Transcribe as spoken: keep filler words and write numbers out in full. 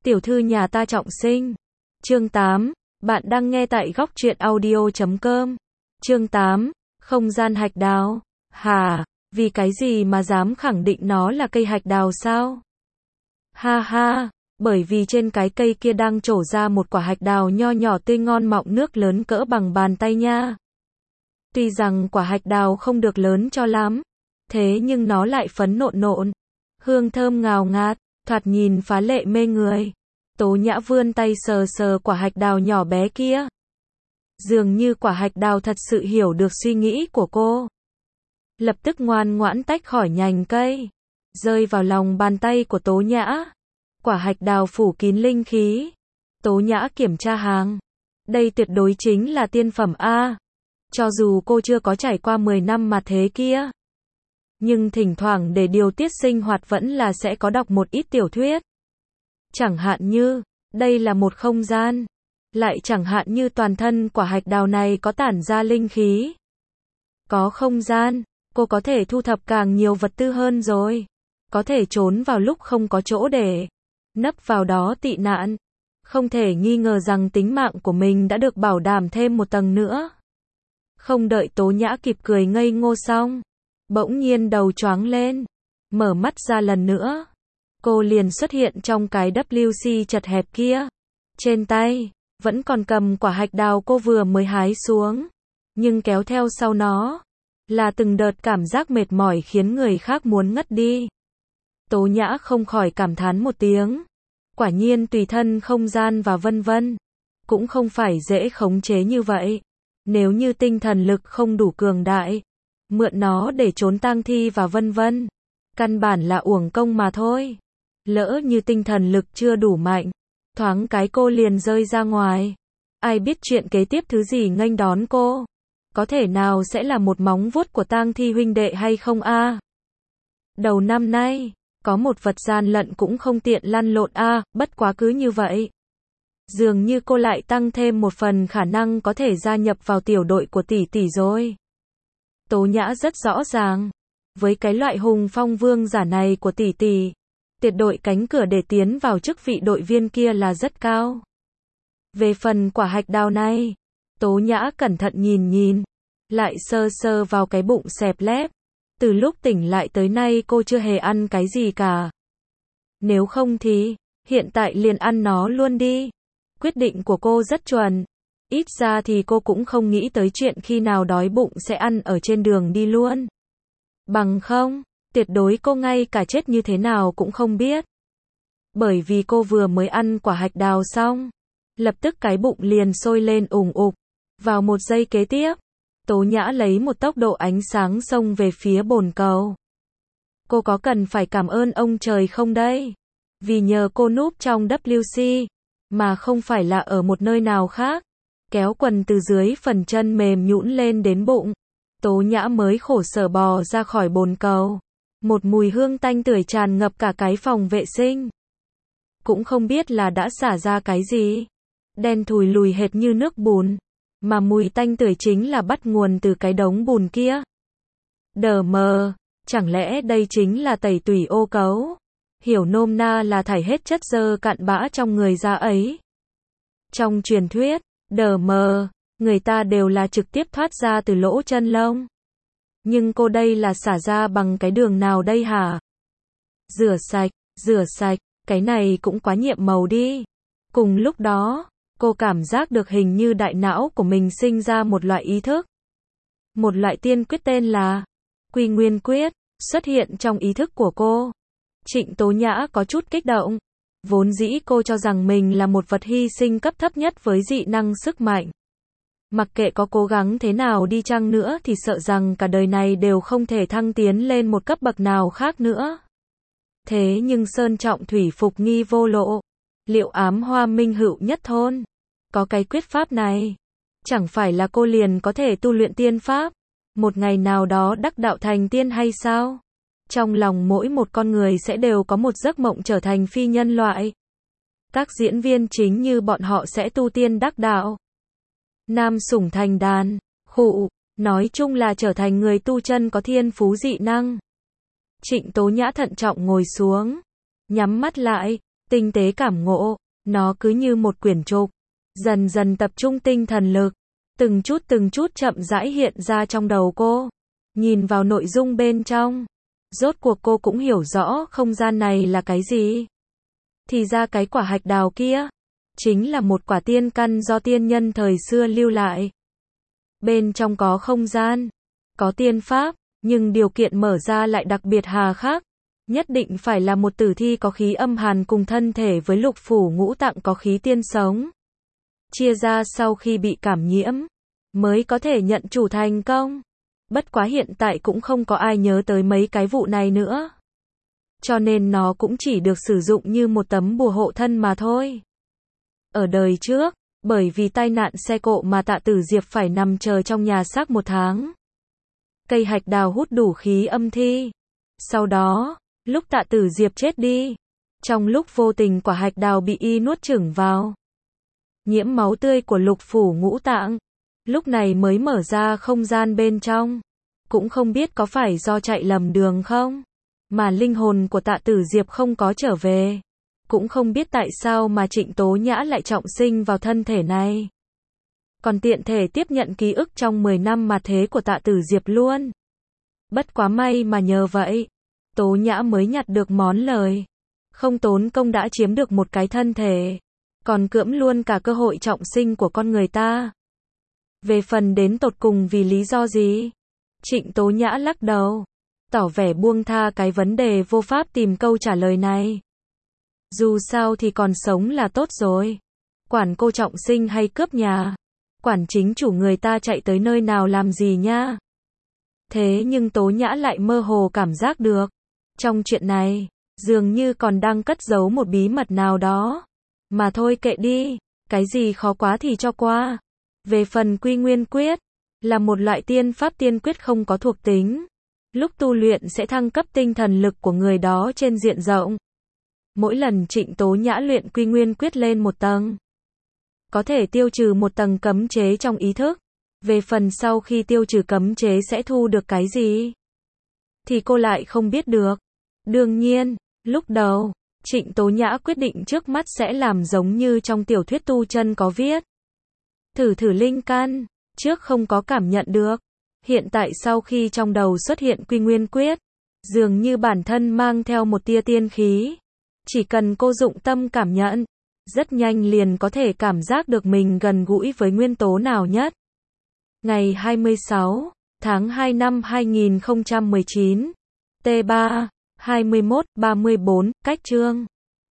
Tiểu thư nhà ta trọng sinh. Chương tám. Bạn đang nghe tại góc truyện audio chấm com. Chương tám. Không gian hạch đào. Hả? Vì cái gì mà dám khẳng định nó là cây hạch đào sao? Ha ha, bởi vì trên cái cây kia đang trổ ra một quả hạch đào nho nhỏ tươi ngon mọng nước lớn cỡ bằng bàn tay nha. Tuy rằng quả hạch đào không được lớn cho lắm, thế nhưng nó lại phấn nộn nộn, hương thơm ngào ngạt, thoạt nhìn phá lệ mê người. Tố Nhã vươn tay sờ sờ quả hạch đào nhỏ bé kia. Dường như quả hạch đào thật sự hiểu được suy nghĩ của cô. Lập tức ngoan ngoãn tách khỏi nhành cây, rơi vào lòng bàn tay của Tố Nhã. Quả hạch đào phủ kín linh khí. Tố Nhã kiểm tra hàng. Đây tuyệt đối chính là tiên phẩm A. Cho dù cô chưa có trải qua mười năm mà thế kia, nhưng thỉnh thoảng để điều tiết sinh hoạt vẫn là sẽ có đọc một ít tiểu thuyết. Chẳng hạn như, đây là một không gian. Lại chẳng hạn như toàn thân quả hạch đào này có tản ra linh khí. Có không gian, cô có thể thu thập càng nhiều vật tư hơn rồi. Có thể trốn vào lúc không có chỗ để nấp vào đó tị nạn. Không thể nghi ngờ rằng tính mạng của mình đã được bảo đảm thêm một tầng nữa. Không đợi Tố Nhã kịp cười ngây ngô xong, bỗng nhiên đầu choáng lên, mở mắt ra lần nữa. Cô liền xuất hiện trong cái vê kép xê chật hẹp kia. Trên tay, vẫn còn cầm quả hạch đào cô vừa mới hái xuống. Nhưng kéo theo sau nó, là từng đợt cảm giác mệt mỏi khiến người khác muốn ngất đi. Tố Nhã không khỏi cảm thán một tiếng. Quả nhiên tùy thân không gian và vân vân, cũng không phải dễ khống chế như vậy. Nếu như tinh thần lực không đủ cường đại, mượn nó để trốn tang thi và vân vân, căn bản là uổng công mà thôi. Lỡ như tinh thần lực chưa đủ mạnh, thoáng cái cô liền rơi ra ngoài. Ai biết chuyện kế tiếp thứ gì nghênh đón cô? Có thể nào sẽ là một móng vuốt của tang thi huynh đệ hay không a? Đầu năm nay, có một vật gian lận cũng không tiện lăn lộn a, bất quá cứ như vậy. Dường như cô lại tăng thêm một phần khả năng có thể gia nhập vào tiểu đội của tỷ tỷ rồi. Tố Nhã rất rõ ràng, với cái loại hùng phong vương giả này của tỷ tỷ, tuyệt đối cánh cửa để tiến vào chức vị đội viên kia là rất cao. Về phần quả hạch đào này, Tố Nhã cẩn thận nhìn nhìn, lại sơ sơ vào cái bụng xẹp lép. Từ lúc tỉnh lại tới nay cô chưa hề ăn cái gì cả. Nếu không thì, hiện tại liền ăn nó luôn đi. Quyết định của cô rất chuẩn. Ít ra thì cô cũng không nghĩ tới chuyện khi nào đói bụng sẽ ăn ở trên đường đi luôn. Bằng không, tuyệt đối cô ngay cả chết như thế nào cũng không biết. Bởi vì cô vừa mới ăn quả hạch đào xong, lập tức cái bụng liền sôi lên ủng ục. Vào một giây kế tiếp, Tố Nhã lấy một tốc độ ánh sáng xông về phía bồn cầu. Cô có cần phải cảm ơn ông trời không đây? Vì nhờ cô núp trong vê kép xê, mà không phải là ở một nơi nào khác. Kéo quần từ dưới phần chân mềm nhũn lên đến bụng, Tố Nhã mới khổ sở bò ra khỏi bồn cầu. Một mùi hương tanh tưởi tràn ngập cả cái phòng vệ sinh. Cũng không biết là đã xả ra cái gì. Đen thùi lùi hệt như nước bùn. Mà mùi tanh tưởi chính là bắt nguồn từ cái đống bùn kia. Đờ mờ, chẳng lẽ đây chính là tẩy tủy ô cấu? Hiểu nôm na là thải hết chất dơ cặn bã trong người ra ấy. Trong truyền thuyết, đờ mờ, người ta đều là trực tiếp thoát ra từ lỗ chân lông. Nhưng cô đây là xả ra bằng cái đường nào đây hả? Rửa sạch, rửa sạch, cái này cũng quá nhiệm màu đi. Cùng lúc đó, cô cảm giác được hình như đại não của mình sinh ra một loại ý thức. Một loại tiên quyết tên là Quy Nguyên Quyết, xuất hiện trong ý thức của cô. Trịnh Tố Nhã có chút kích động. Vốn dĩ cô cho rằng mình là một vật hy sinh cấp thấp nhất với dị năng sức mạnh. Mặc kệ có cố gắng thế nào đi chăng nữa thì sợ rằng cả đời này đều không thể thăng tiến lên một cấp bậc nào khác nữa. Thế nhưng sơn trọng thủy phục nghi vô lộ. Liệu ám hoa minh hữu nhất thôn. Có cái quyết pháp này. Chẳng phải là cô liền có thể tu luyện tiên pháp. Một ngày nào đó đắc đạo thành tiên hay sao? Trong lòng mỗi một con người sẽ đều có một giấc mộng trở thành phi nhân loại. Các diễn viên chính như bọn họ sẽ tu tiên đắc đạo. Nam sủng thành đàn, khụ, nói chung là trở thành người tu chân có thiên phú dị năng. Trịnh Tố Nhã thận trọng ngồi xuống, nhắm mắt lại, tinh tế cảm ngộ, nó cứ như một quyển trục, dần dần tập trung tinh thần lực, từng chút từng chút chậm rãi hiện ra trong đầu cô. Nhìn vào nội dung bên trong, rốt cuộc cô cũng hiểu rõ không gian này là cái gì. Thì ra cái quả hạch đào kia, chính là một quả tiên căn do tiên nhân thời xưa lưu lại. Bên trong có không gian, có tiên pháp, nhưng điều kiện mở ra lại đặc biệt hà khắc. Nhất định phải là một tử thi có khí âm hàn cùng thân thể với lục phủ ngũ tạng có khí tiên sống. Chia ra sau khi bị cảm nhiễm, mới có thể nhận chủ thành công. Bất quá hiện tại cũng không có ai nhớ tới mấy cái vụ này nữa. Cho nên nó cũng chỉ được sử dụng như một tấm bùa hộ thân mà thôi. Ở đời trước, bởi vì tai nạn xe cộ mà Tạ Tử Diệp phải nằm chờ trong nhà xác một tháng. Cây hạch đào hút đủ khí âm thi. Sau đó, lúc Tạ Tử Diệp chết đi, trong lúc vô tình quả hạch đào bị y nuốt chửng vào, nhiễm máu tươi của lục phủ ngũ tạng, lúc này mới mở ra không gian bên trong. Cũng không biết có phải do chạy lầm đường không, mà linh hồn của Tạ Tử Diệp không có trở về. Cũng không biết tại sao mà Trịnh Tố Nhã lại trọng sinh vào thân thể này. Còn tiện thể tiếp nhận ký ức trong mười năm mà thế của Tạ Tử Diệp luôn. Bất quá may mà nhờ vậy, Tố Nhã mới nhặt được món lời. Không tốn công đã chiếm được một cái thân thể, còn cưỡng luôn cả cơ hội trọng sinh của con người ta. Về phần đến tột cùng vì lý do gì, Trịnh Tố Nhã lắc đầu, tỏ vẻ buông tha cái vấn đề vô pháp tìm câu trả lời này. Dù sao thì còn sống là tốt rồi. Quản cô trọng sinh hay cướp nhà, quản chính chủ người ta chạy tới nơi nào làm gì nha. Thế nhưng Tố Nhã lại mơ hồ cảm giác được, trong chuyện này, dường như còn đang cất giấu một bí mật nào đó. Mà thôi kệ đi, cái gì khó quá thì cho qua. Về phần Quy Nguyên Quyết, là một loại tiên pháp tiên quyết không có thuộc tính. Lúc tu luyện sẽ thăng cấp tinh thần lực của người đó trên diện rộng. Mỗi lần Trịnh Tố Nhã luyện Quy Nguyên Quyết lên một tầng, có thể tiêu trừ một tầng cấm chế trong ý thức. Về phần sau khi tiêu trừ cấm chế sẽ thu được cái gì, thì cô lại không biết được. Đương nhiên, lúc đầu, Trịnh Tố Nhã quyết định trước mắt sẽ làm giống như trong tiểu thuyết tu chân có viết. Thử thử linh căn, trước không có cảm nhận được. Hiện tại sau khi trong đầu xuất hiện Quy Nguyên Quyết, dường như bản thân mang theo một tia tiên khí. Chỉ cần cô dụng tâm cảm nhận, rất nhanh liền có thể cảm giác được mình gần gũi với nguyên tố nào nhất. Ngày hai mươi sáu tháng hai năm hai nghìn không trăm mười chín, T ba, hai mươi mốt ba mươi bốn, cách chương